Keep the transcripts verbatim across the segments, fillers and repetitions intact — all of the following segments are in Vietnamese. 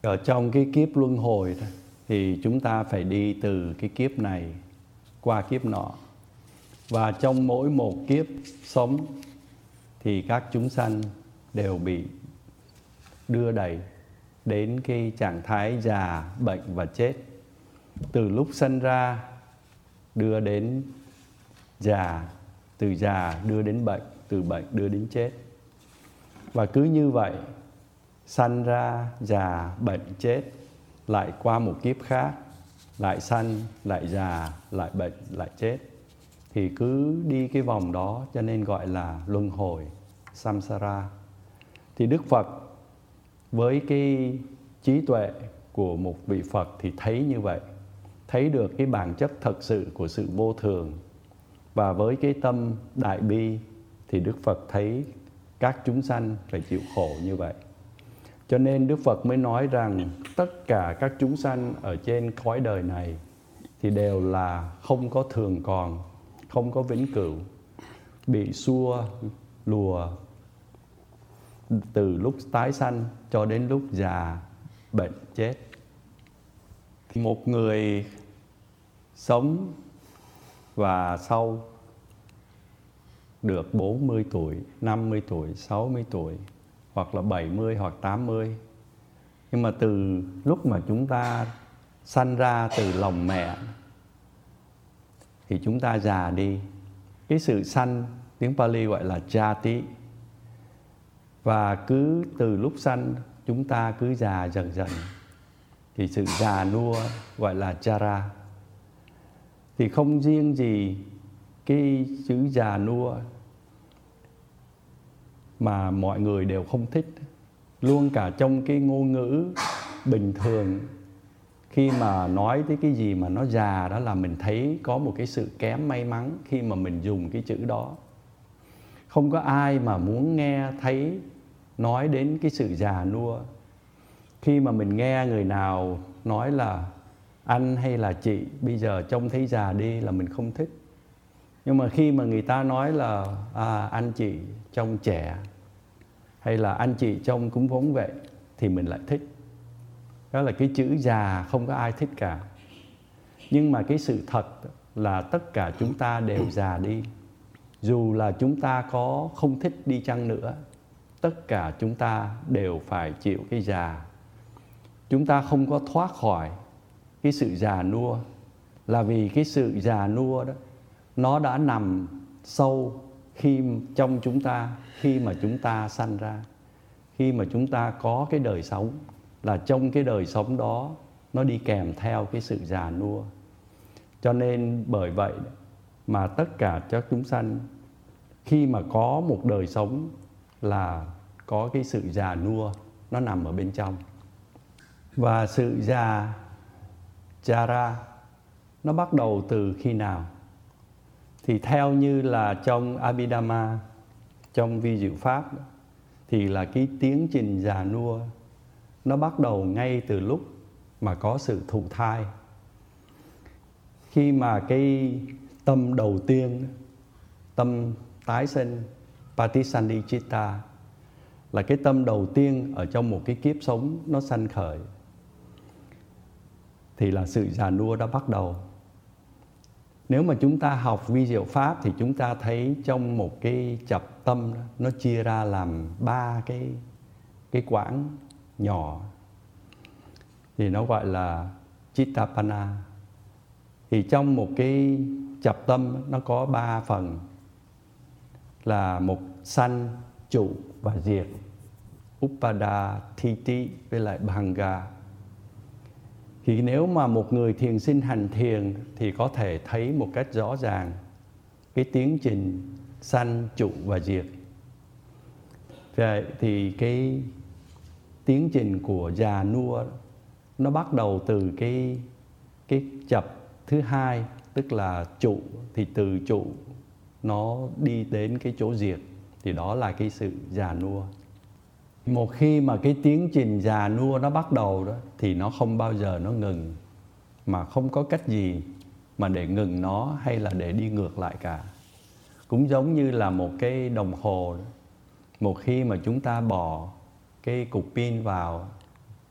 Ở trong cái kiếp luân hồi đó, thì chúng ta phải đi từ cái kiếp này qua kiếp nọ. Và trong mỗi một kiếp sống thì các chúng sanh đều bị đưa đẩy đến cái trạng thái già, bệnh và chết. Từ lúc sinh ra đưa đến già, từ già đưa đến bệnh, từ bệnh đưa đến chết. Và cứ như vậy, sanh ra, già, bệnh, chết, lại qua một kiếp khác, lại sanh, lại già, lại bệnh, lại chết. Thì cứ đi cái vòng đó cho nên gọi là luân hồi, samsara. Thì Đức Phật với cái trí tuệ của một vị Phật thì thấy như vậy, thấy được cái bản chất thật sự của sự vô thường. Và với cái tâm đại bi thì Đức Phật thấy các chúng sanh phải chịu khổ như vậy. Cho nên Đức Phật mới nói rằng tất cả các chúng sanh ở trên cõi đời này thì đều là không có thường còn, không có vĩnh cửu, bị xua lùa từ lúc tái sanh cho đến lúc già, bệnh, chết. Một người sống và sau được bốn mươi tuổi, năm mươi tuổi, sáu mươi tuổi, hoặc là bảy mươi hoặc tám mươi. Nhưng mà từ lúc mà chúng ta sanh ra từ lòng mẹ thì chúng ta già đi. Cái sự sanh, tiếng Pali gọi là jati. Và cứ từ lúc sanh chúng ta cứ già dần dần. Thì sự già nua gọi là jara. Thì không riêng gì cái chữ già nua mà mọi người đều không thích. Luôn cả trong cái ngôn ngữ bình thường, khi mà nói tới cái gì mà nó già đó là mình thấy có một cái sự kém may mắn khi mà mình dùng cái chữ đó. Không có ai mà muốn nghe thấy nói đến cái sự già nua. Khi mà mình nghe người nào nói là anh hay là chị bây giờ trông thấy già đi là mình không thích. Nhưng mà khi mà người ta nói là à, anh chị trông trẻ, hay là anh chị trông cũng vốn vậy, thì mình lại thích. Đó là cái chữ già không có ai thích cả. Nhưng mà cái sự thật là tất cả chúng ta đều già đi. Dù là chúng ta có không thích đi chăng nữa, tất cả chúng ta đều phải chịu cái già. Chúng ta không có thoát khỏi cái sự già nua, là vì cái sự già nua đó nó đã nằm sâu khi trong chúng ta, khi mà chúng ta sanh ra, khi mà chúng ta có cái đời sống, là trong cái đời sống đó nó đi kèm theo cái sự già nua. Cho nên bởi vậy mà tất cả các chúng sanh khi mà có một đời sống là có cái sự già nua nó nằm ở bên trong. Và sự già jara nó bắt đầu từ khi nào? Thì theo như là trong Abhidhamma, trong vi diệu pháp, thì là cái tiến trình già nua nó bắt đầu ngay từ lúc mà có sự thụ thai. Khi mà cái tâm đầu tiên, tâm tái sinh, Patisandhichitta, là cái tâm đầu tiên ở trong một cái kiếp sống nó sanh khởi, thì là sự già nua đã bắt đầu. Nếu mà chúng ta học vi diệu pháp thì chúng ta thấy trong một cái chập tâm nó chia ra làm ba cái cái quãng nhỏ, thì nó gọi là Chittapana. Thì trong một cái chập tâm nó có ba phần, là một sanh, trụ và diệt, Upada, Thiti với lại Bhanga. Thì nếu mà một người thiền sinh hành thiền thì có thể thấy một cách rõ ràng cái tiến trình sanh, trụ và diệt. Vậy thì cái tiến trình của già nua nó bắt đầu từ cái cái chập thứ hai, tức là trụ. Thì từ trụ nó đi đến cái chỗ diệt, thì đó là cái sự già nua. Một khi mà cái tiến trình già nua nó bắt đầu đó, thì nó không bao giờ nó ngừng, mà không có cách gì mà để ngừng nó hay là để đi ngược lại cả. Cũng giống như là một cái đồng hồ đó. Một khi mà chúng ta bỏ cái cục pin vào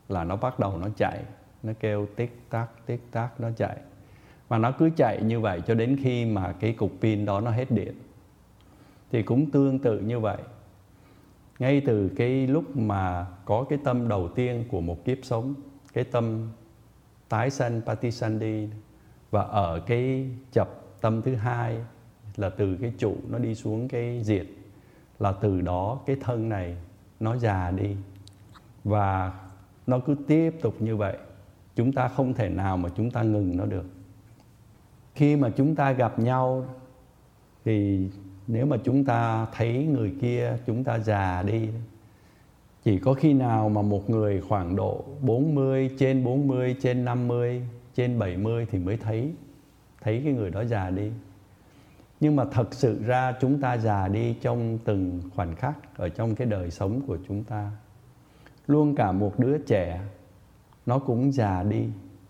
là nó bắt đầu nó chạy, nó kêu tích tắc tích tắc nó chạy. Và nó cứ chạy như vậy cho đến khi mà cái cục pin đó nó hết điện. Thì cũng tương tự như vậy. Ngay từ cái lúc mà có cái tâm đầu tiên của một kiếp sống, cái tâm tái sanh Patisandhi, và ở cái chập tâm thứ hai là từ cái trụ nó đi xuống cái diệt, là từ đó cái thân này nó già đi. Và nó cứ tiếp tục như vậy. Chúng ta không thể nào mà chúng ta ngừng nó được. Khi mà chúng ta gặp nhau thì nếu mà chúng ta thấy người kia chúng ta già đi, chỉ có khi nào mà một người khoảng độ bốn mươi, trên bốn mươi, trên năm mươi, trên bảy mươi thì mới thấy thấy cái người đó già đi. Nhưng mà thật sự ra chúng ta già đi trong từng khoảnh khắc ở trong cái đời sống của chúng ta. Luôn cả một đứa trẻ nó cũng già đi.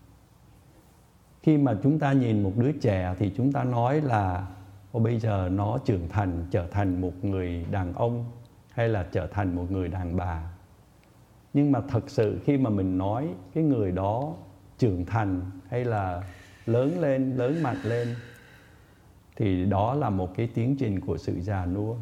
Khi mà chúng ta nhìn một đứa trẻ thì chúng ta nói là Ô, bây giờ nó trưởng thành, trở thành một người đàn ông hay là trở thành một người đàn bà. Nhưng mà thật sự khi mà mình nói cái người đó trưởng thành hay là lớn lên, lớn mạnh lên, thì đó là một cái tiến trình của sự già nua.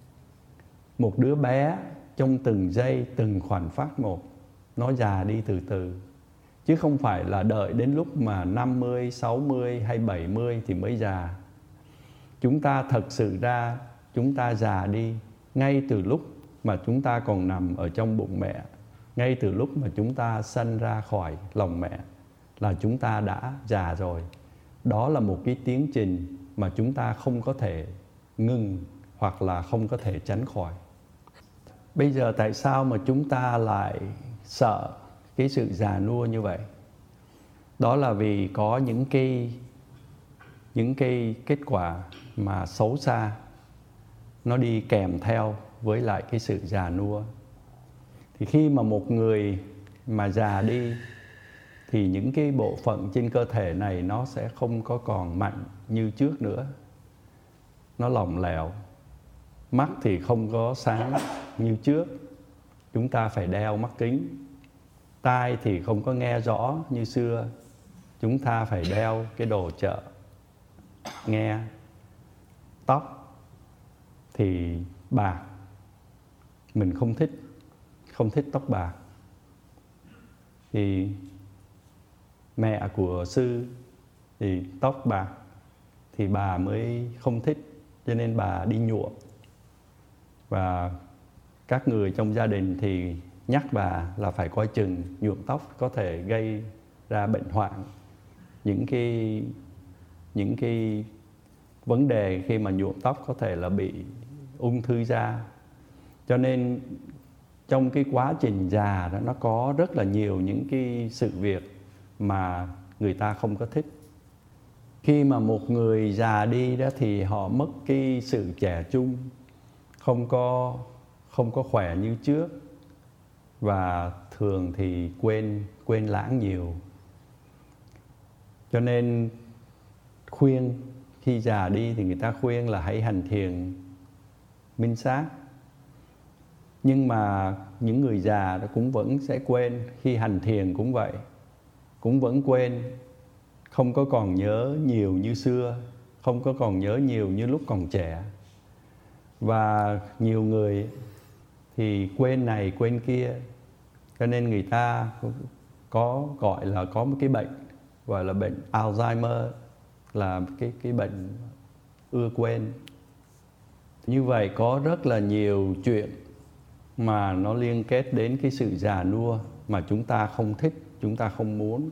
Một đứa bé trong từng giây, từng khoảnh khắc một, nó già đi từ từ. Chứ không phải là đợi đến lúc mà năm mươi, sáu mươi hay bảy mươi thì mới già. Chúng ta thật sự ra, chúng ta già đi ngay từ lúc mà chúng ta còn nằm ở trong bụng mẹ. Ngay từ lúc mà chúng ta sanh ra khỏi lòng mẹ là chúng ta đã già rồi. Đó là một cái tiến trình mà chúng ta không có thể ngừng hoặc là không có thể tránh khỏi. Bây giờ tại sao mà chúng ta lại sợ cái sự già nua như vậy? Đó là vì có những cái những cái kết quả mà xấu xa nó đi kèm theo với lại cái sự già nua. Thì khi mà một người mà già đi thì những cái bộ phận trên cơ thể này nó sẽ không có còn mạnh như trước nữa. Nó lỏng lẻo. Mắt thì không có sáng như trước. Chúng ta phải đeo mắt kính. Tai thì không có nghe rõ như xưa. Chúng ta phải đeo cái đồ trợ nghe. Tóc thì bạc. Mình không thích Không thích tóc bạc. Thì mẹ của sư thì tóc bạc thì bà mới không thích, cho nên bà đi nhuộm. Và các người trong gia đình thì nhắc bà là phải coi chừng nhuộm tóc có thể gây ra bệnh hoạn. Những cái những cái vấn đề khi mà nhuộm tóc có thể là bị ung thư da. Cho nên trong cái quá trình già đó, nó có rất là nhiều những cái sự việc mà người ta không có thích. Khi mà một người già đi đó thì họ mất cái sự trẻ trung, không có không có khỏe như trước, và thường thì quên quên lãng nhiều. Cho nên khuyên khi già đi thì người ta khuyên là hãy hành thiền minh sát. Nhưng mà những người già cũng vẫn sẽ quên. Khi hành thiền cũng vậy, cũng vẫn quên. Không có còn nhớ nhiều như xưa, không có còn nhớ nhiều như lúc còn trẻ. Và nhiều người thì quên này quên kia. Cho nên người ta có gọi là có một cái bệnh gọi là bệnh Alzheimer, là cái, cái bệnh ưa quên. Như vậy có rất là nhiều chuyện mà nó liên kết đến cái sự già nua mà chúng ta không thích, chúng ta không muốn.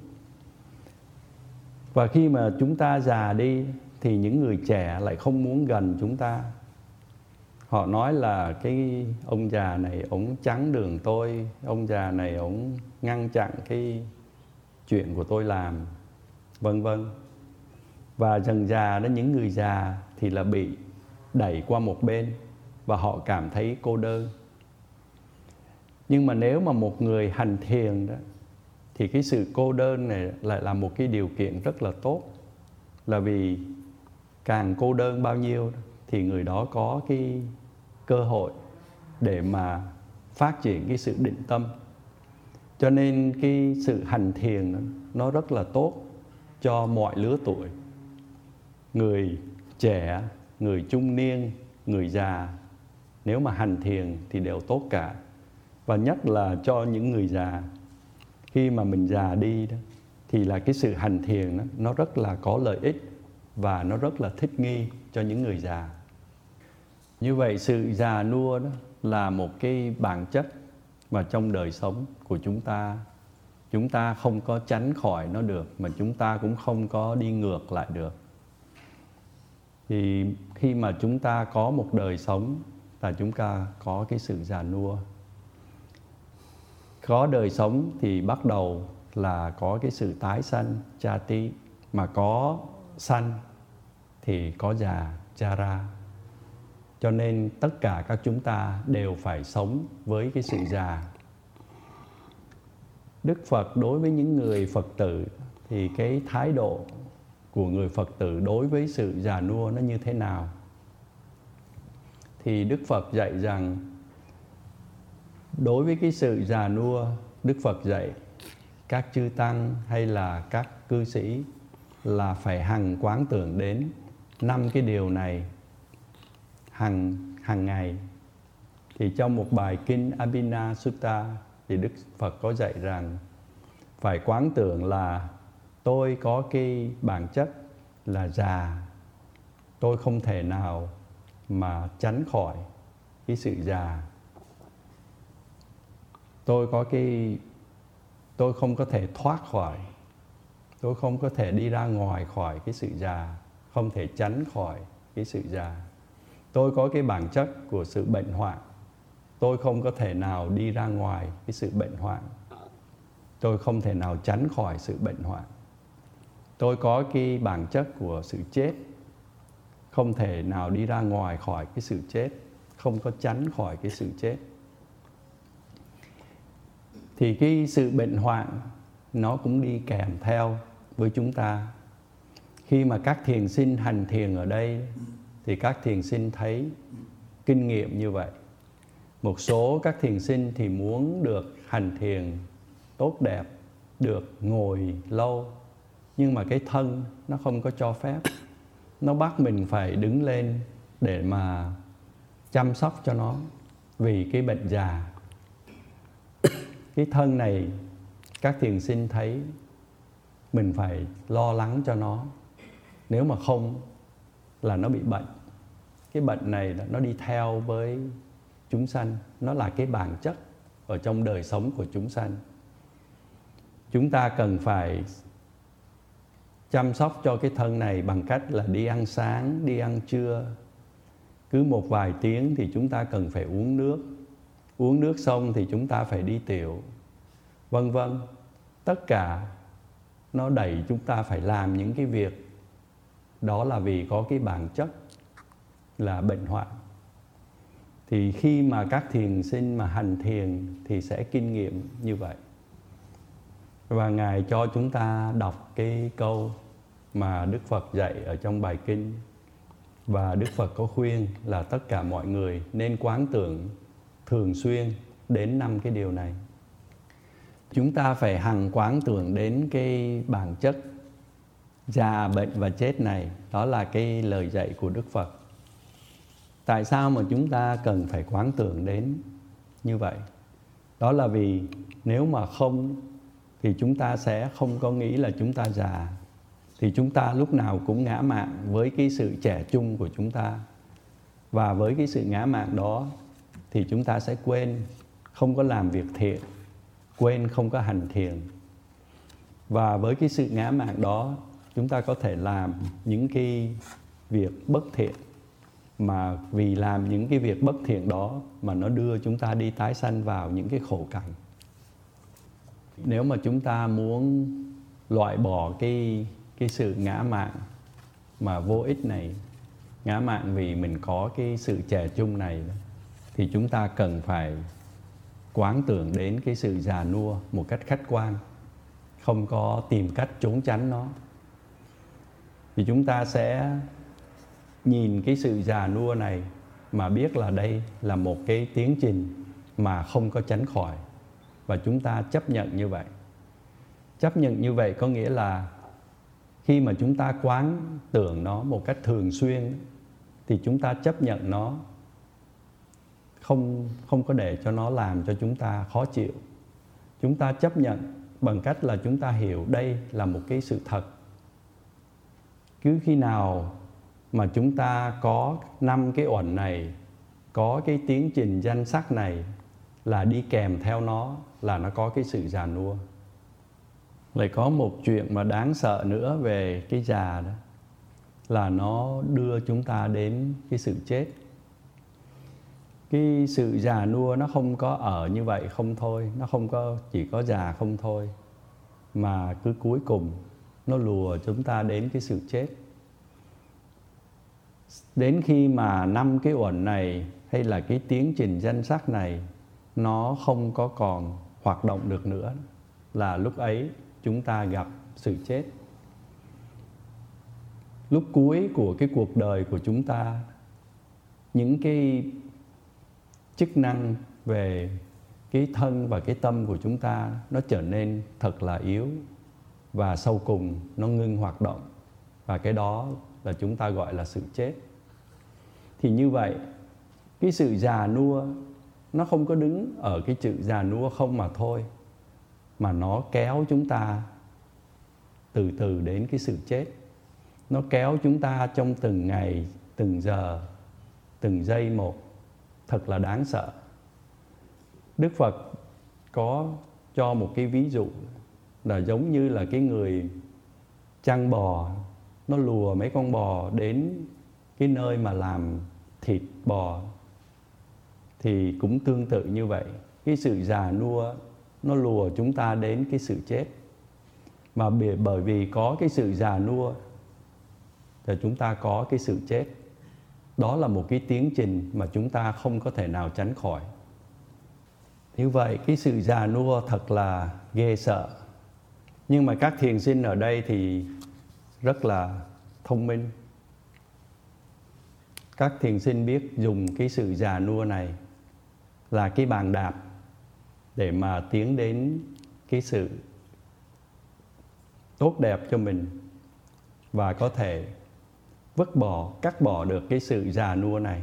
Và khi mà chúng ta già đi thì những người trẻ lại không muốn gần chúng ta. Họ nói là cái ông già này ổng chắn đường tôi, ông già này ổng ngăn chặn cái chuyện của tôi làm, vân vân. Và dần già đó, những người già thì là bị đẩy qua một bên và họ cảm thấy cô đơn. Nhưng mà nếu mà một người hành thiền đó thì cái sự cô đơn này lại là một cái điều kiện rất là tốt. Là vì càng cô đơn bao nhiêu thì người đó có cái cơ hội để mà phát triển cái sự định tâm. Cho nên cái sự hành thiền nó, nó rất là tốt cho mọi lứa tuổi. Người trẻ, người trung niên, người già, nếu mà hành thiền thì đều tốt cả. Và nhất là cho những người già, khi mà mình già đi đó, thì là cái sự hành thiền đó, nó rất là có lợi ích và nó rất là thích nghi cho những người già. Như vậy sự già nua đó là một cái bản chất mà trong đời sống của chúng ta, chúng ta không có tránh khỏi nó được, mà chúng ta cũng không có đi ngược lại được. Thì khi mà chúng ta có một đời sống là chúng ta có cái sự già nua. Có đời sống thì bắt đầu là có cái sự tái sanh, chati, mà có sanh thì có già, chara. Cho nên tất cả các chúng ta đều phải sống với cái sự già. Đức Phật đối với những người Phật tử thì cái thái độ của người Phật tử đối với sự già nua nó như thế nào? Thì Đức Phật dạy rằng đối với cái sự già nua, Đức Phật dạy các chư tăng hay là các cư sĩ là phải hằng quán tưởng đến năm cái điều này hằng hàng ngày. Thì trong một bài kinh Abhina Sutta thì Đức Phật có dạy rằng phải quán tưởng là tôi có cái bản chất là già, tôi không thể nào mà tránh khỏi cái sự già. Tôi có cái tôi không có thể thoát khỏi, tôi không có thể đi ra ngoài khỏi cái sự già, không thể tránh khỏi cái sự già. Tôi có cái bản chất của sự bệnh hoạn, tôi không có thể nào đi ra ngoài cái sự bệnh hoạn, tôi không thể nào tránh khỏi sự bệnh hoạn. Tôi có cái bản chất của sự chết, không thể nào đi ra ngoài khỏi cái sự chết, không có tránh khỏi cái sự chết. Thì cái sự bệnh hoạn nó cũng đi kèm theo với chúng ta. Khi mà các thiền sinh hành thiền ở đây thì các thiền sinh thấy kinh nghiệm như vậy. Một số các thiền sinh thì muốn được hành thiền tốt đẹp, được ngồi lâu, nhưng mà cái thân nó không có cho phép. Nó bắt mình phải đứng lên để mà chăm sóc cho nó vì cái bệnh già. Cái thân này các thiền sinh thấy mình phải lo lắng cho nó, nếu mà không là nó bị bệnh. Cái bệnh này nó đi theo với chúng sanh, nó là cái bản chất ở trong đời sống của chúng sanh. Chúng ta cần phải chăm sóc cho cái thân này bằng cách là đi ăn sáng, đi ăn trưa. Cứ một vài tiếng thì chúng ta cần phải uống nước. Uống nước xong thì chúng ta phải đi tiểu, vân vân. Tất cả nó đẩy chúng ta phải làm những cái việc đó là vì có cái bản chất là bệnh hoạn. Thì khi mà các thiền sinh mà hành thiền thì sẽ kinh nghiệm như vậy. Và Ngài cho chúng ta đọc cái câu mà Đức Phật dạy ở trong bài kinh. Và Đức Phật có khuyên là tất cả mọi người nên quán tưởng thường xuyên đến năm cái điều này. Chúng ta phải hằng quán tưởng đến cái bản chất già, bệnh và chết này. Đó là cái lời dạy của Đức Phật. Tại sao mà chúng ta cần phải quán tưởng đến như vậy? Đó là vì nếu mà không thì chúng ta sẽ không có nghĩ là chúng ta già. Thì chúng ta lúc nào cũng ngã mạn với cái sự trẻ trung của chúng ta. Và với cái sự ngã mạn đó thì chúng ta sẽ quên không có làm việc thiện, quên không có hành thiền. Và với cái sự ngã mạn đó chúng ta có thể làm những cái việc bất thiện, mà vì làm những cái việc bất thiện đó mà nó đưa chúng ta đi tái sanh vào những cái khổ cảnh. Nếu mà chúng ta muốn loại bỏ cái, cái sự ngã mạn mà vô ích này, ngã mạn vì mình có cái sự trẻ trung này, thì chúng ta cần phải quán tưởng đến cái sự già nua một cách khách quan, không có tìm cách trốn tránh nó. Thì chúng ta sẽ nhìn cái sự già nua này mà biết là đây là một cái tiến trình mà không có tránh khỏi. và chúng ta chấp nhận như vậy. Chấp nhận như vậy có nghĩa là khi mà chúng ta quán tưởng nó một cách thường xuyên thì chúng ta chấp nhận nó, không, không có để cho nó làm cho chúng ta khó chịu. Chúng ta chấp nhận bằng cách là chúng ta hiểu đây là một cái sự thật. Cứ khi nào mà chúng ta có năm cái uẩn này, có cái tiến trình danh sắc này, là đi kèm theo nó là nó có cái sự già nua. Lại có một chuyện mà đáng sợ nữa về cái già đó, là nó đưa chúng ta đến cái sự chết. Cái sự già nua nó không có ở như vậy không thôi, nó không có chỉ có già không thôi, mà cứ cuối cùng nó lùa chúng ta đến cái sự chết. Đến khi mà năm cái uẩn này hay là cái tiến trình danh sắc này nó không có còn hoạt động được nữa, là lúc ấy chúng ta gặp sự chết. Lúc cuối của cái cuộc đời của chúng ta, những cái chức năng về cái thân và cái tâm của chúng ta nó trở nên thật là yếu, và sau cùng nó ngưng hoạt động, và cái đó là chúng ta gọi là sự chết. Thì như vậy, cái sự già nua nó không có đứng ở cái chữ già nua không mà thôi, mà nó kéo chúng ta từ từ đến cái sự chết. Nó kéo chúng ta trong từng ngày, từng giờ, từng giây một, thật là đáng sợ. Đức Phật có cho một cái ví dụ là giống như là cái người chăn bò, nó lùa mấy con bò đến cái nơi mà làm thịt bò. Thì cũng tương tự như vậy, cái sự già nua nó lùa chúng ta đến cái sự chết. Mà bởi vì có cái sự già nua thì chúng ta có cái sự chết. Đó là một cái tiến trình mà chúng ta không có thể nào tránh khỏi. Như vậy cái sự già nua thật là ghê sợ. Nhưng mà các thiền sinh ở đây thì rất là thông minh. Các thiền sinh biết dùng cái sự già nua này là cái bàn đạp để mà tiến đến cái sự tốt đẹp cho mình, và có thể vứt bỏ, cắt bỏ được cái sự già nua này.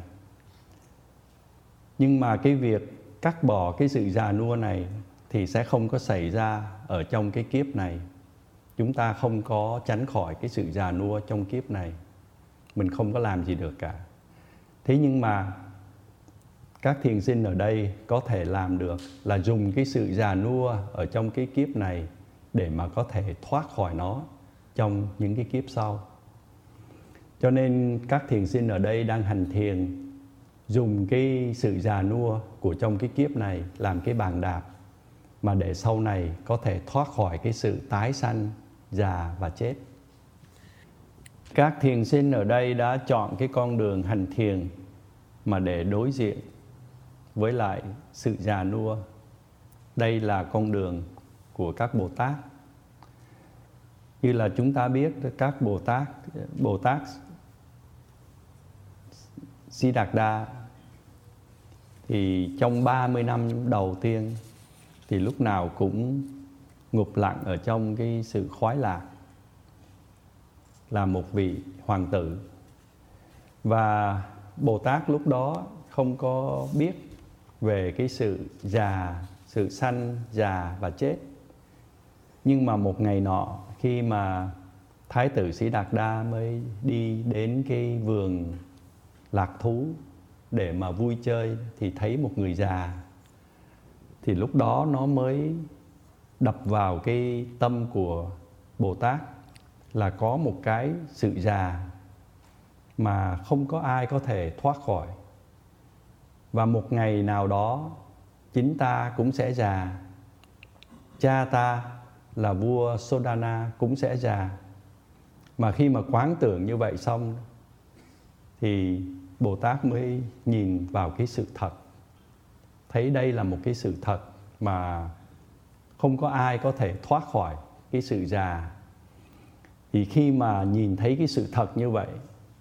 Nhưng mà cái việc cắt bỏ cái sự già nua này thì sẽ không có xảy ra ở trong cái kiếp này. Chúng ta không có tránh khỏi cái sự già nua trong kiếp này. Mình không có làm gì được cả. Thế nhưng mà các thiền sinh ở đây có thể làm được là dùng cái sự già nua ở trong cái kiếp này để mà có thể thoát khỏi nó trong những cái kiếp sau. Cho nên các thiền sinh ở đây đang hành thiền, dùng cái sự già nua của trong cái kiếp này làm cái bàn đạp, mà để sau này có thể thoát khỏi cái sự tái sanh, già và chết. Các thiền sinh ở đây đã chọn cái con đường hành thiền mà để đối diện với lại sự già nua. Đây là con đường của các Bồ Tát. Như là chúng ta biết các Bồ Tát, Bồ Tát Siddhartha thì trong ba mươi năm đầu tiên thì lúc nào cũng ngục lặng ở trong cái sự khoái lạc, là một vị hoàng tử. Và Bồ Tát lúc đó không có biết về cái sự già, sự sanh, già và chết. Nhưng mà một ngày nọ, khi mà Thái tử Siddhartha mới đi đến cái vườn lạc thú để mà vui chơi, thì thấy một người già. Thì lúc đó nó mới đập vào cái tâm của Bồ Tát là có một cái sự già mà không có ai có thể thoát khỏi. Và một ngày nào đó chính ta cũng sẽ già. Cha ta là vua Sodana cũng sẽ già. Mà khi mà quán tưởng như vậy xong thì Bồ Tát mới nhìn vào cái sự thật, thấy đây là một cái sự thật mà không có ai có thể thoát khỏi cái sự già. Thì khi mà nhìn thấy cái sự thật như vậy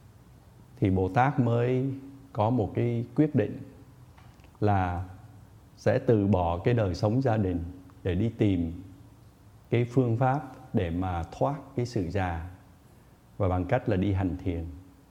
thì Bồ Tát mới có một cái quyết định là sẽ từ bỏ cái đời sống gia đình để đi tìm cái phương pháp để mà thoát cái sự già, và bằng cách là đi hành thiền.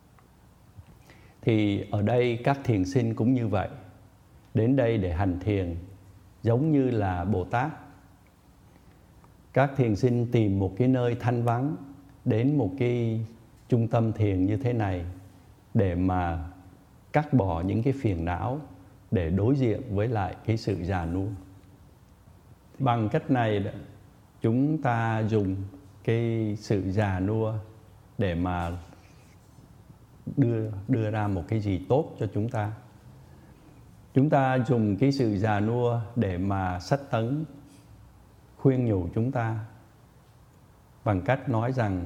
Thì ở đây các thiền sinh cũng như vậy, đến đây để hành thiền giống như là Bồ Tát. Các thiền sinh tìm một cái nơi thanh vắng, đến một cái trung tâm thiền như thế này để mà cắt bỏ những cái phiền não, để đối diện với lại cái sự già nua. Bằng cách này chúng ta dùng cái sự già nua để mà đưa đưa ra một cái gì tốt cho chúng ta. Chúng ta dùng cái sự già nua để mà sách tấn khuyên nhủ chúng ta bằng cách nói rằng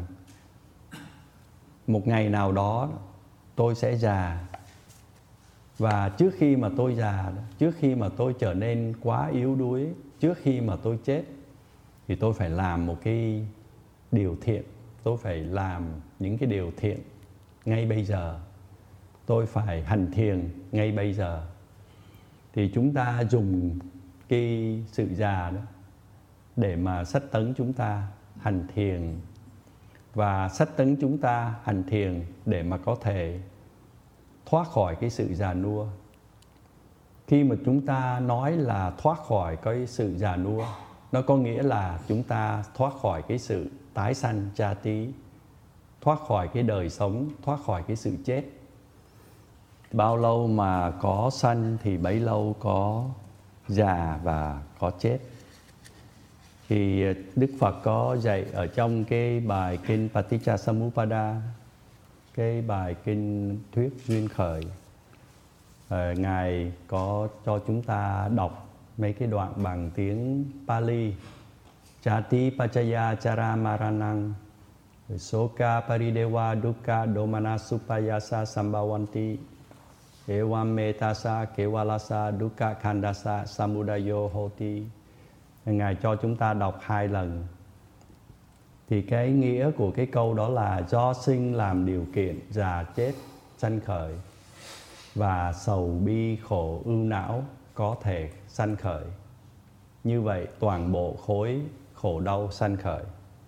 một ngày nào đó tôi sẽ già, và trước khi mà tôi già, trước khi mà tôi trở nên quá yếu đuối, trước khi mà tôi chết, thì tôi phải làm một cái điều thiện. Tôi phải làm những cái điều thiện ngay bây giờ. Tôi phải hành thiền ngay bây giờ. Thì chúng ta dùng cái sự già đó để mà sách tấn chúng ta hành thiền, và sách tấn chúng ta hành thiền để mà có thể thoát khỏi cái sự già nua. Khi mà chúng ta nói là thoát khỏi cái sự già nua, nó có nghĩa là chúng ta thoát khỏi cái sự tái sanh cha tí, thoát khỏi cái đời sống, thoát khỏi cái sự chết. Bao lâu mà có sanh thì bấy lâu có già và có chết. Thì Đức Phật có dạy ở trong cái bài kinh Paticcasamuppada, cái bài kinh thuyết duyên khởi, à, Ngài có cho chúng ta đọc mấy cái đoạn bằng tiếng Pali. Chati Pachaya Chara Maranang Soka Paridewa Dukkha Domana Supayasa Sambhavanti Evam Metasa Kevalasa Dukkha Khandasa Samudayo Hoti. Ngài cho chúng ta đọc hai lần. Thì cái nghĩa của cái câu đó là do sinh làm điều kiện già chết sanh khởi, và sầu bi khổ ưu não có thể sanh khởi. Như vậy toàn bộ khối khổ đau sanh khởi.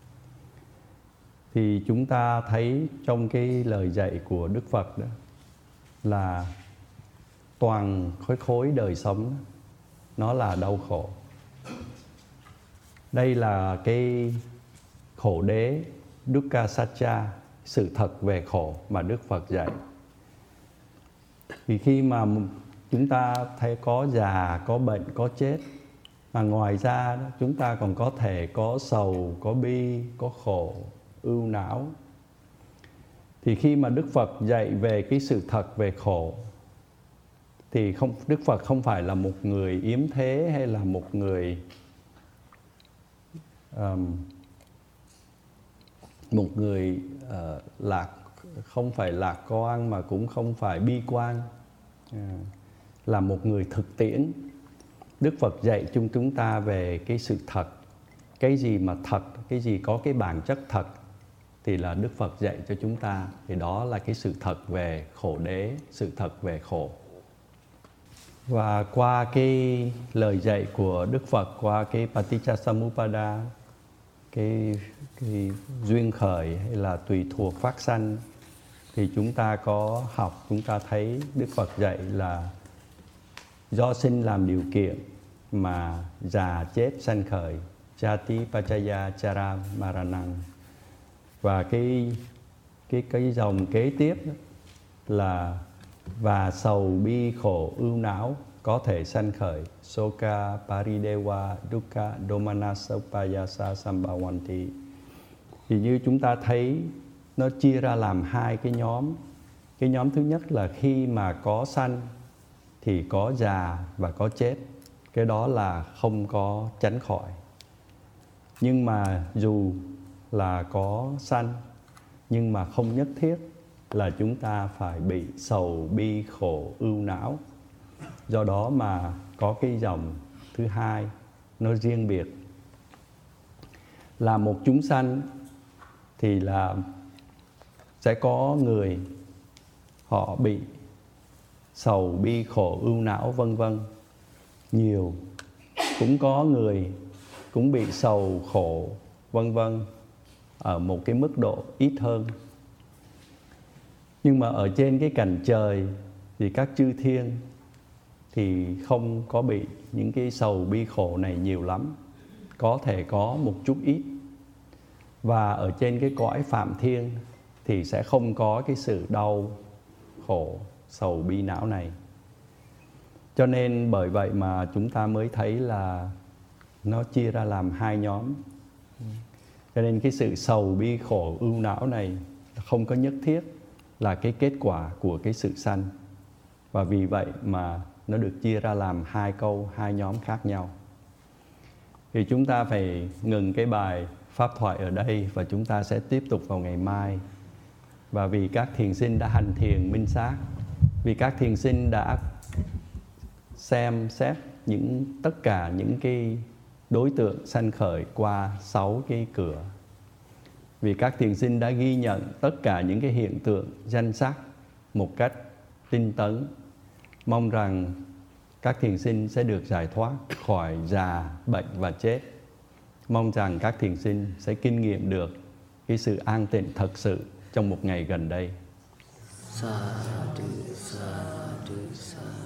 Thì chúng ta thấy trong cái lời dạy của Đức Phật đó là toàn khối khối đời sống đó, nó là đau khổ. Đây là cái khổ đế, Dukkha Satcha, sự thật về khổ mà Đức Phật dạy. Thì khi mà chúng ta thấy có già, có bệnh, có chết, mà ngoài ra chúng ta còn có thể có sầu, có bi, có khổ, ưu não. Thì khi mà Đức Phật dạy về cái sự thật về khổ, thì không, Đức Phật không phải là một người yếm thế hay là một người um, một người uh, lạc, không phải lạc quan mà cũng không phải bi quan, uh, là một người thực tiễn. Đức Phật dạy chúng chúng ta về cái sự thật, cái gì mà thật, cái gì có cái bản chất thật thì là Đức Phật dạy cho chúng ta. Thì đó là cái sự thật về khổ đế, sự thật về khổ. Và qua cái lời dạy của Đức Phật, qua cái Paticcasamuppada, cái, cái duyên khởi hay là tùy thuộc phát sanh, thì chúng ta có học, chúng ta thấy Đức Phật dạy là do sinh làm điều kiện mà già chết sanh khởi, Chati Pachaya Chara Maranang. Và cái cái cái dòng kế tiếp là và sầu bi khổ ưu não có thể sanh khởi, Soka Paridewa Dukkha Domana Supayasa Sambhavanti. Thì như chúng ta thấy nó chia ra làm hai cái nhóm. Cái nhóm thứ nhất là khi mà có sanh thì có già và có chết. Cái đó là không có tránh khỏi. Nhưng mà dù là có sanh, nhưng mà không nhất thiết là chúng ta phải bị sầu bi khổ ưu não. Do đó mà có cái dòng thứ hai nó riêng biệt. Là một chúng sanh thì là sẽ có người họ bị sầu bi khổ ưu não vân vân. nhiều, cũng có người cũng bị sầu khổ vân vân ở một cái mức độ ít hơn. Nhưng mà ở trên cái cành trời thì các chư thiên thì không có bị những cái sầu bi khổ này nhiều lắm, có thể có một chút ít. Và ở trên cái cõi phạm thiên thì sẽ không có cái sự đau khổ sầu bi não này. Cho nên bởi vậy mà chúng ta mới thấy là nó chia ra làm hai nhóm. Cho nên cái sự sầu bi khổ ưu não này không có nhất thiết là cái kết quả của cái sự sanh. Và vì vậy mà nó được chia ra làm hai câu, hai nhóm khác nhau. Thì chúng ta phải ngừng cái bài pháp thoại ở đây và chúng ta sẽ tiếp tục vào ngày mai. Và vì các thiền sinh đã hành thiền minh sát, vì các thiền sinh đã xem xét những tất cả những cái đối tượng sanh khởi qua sáu cái cửa, vì các thiền sinh đã ghi nhận tất cả những cái hiện tượng danh sắc một cách tinh tấn, mong rằng các thiền sinh sẽ được giải thoát khỏi già, bệnh và chết. Mong rằng các thiền sinh sẽ kinh nghiệm được cái sự an tịnh thật sự trong một ngày gần đây. Sa du, sa du, sa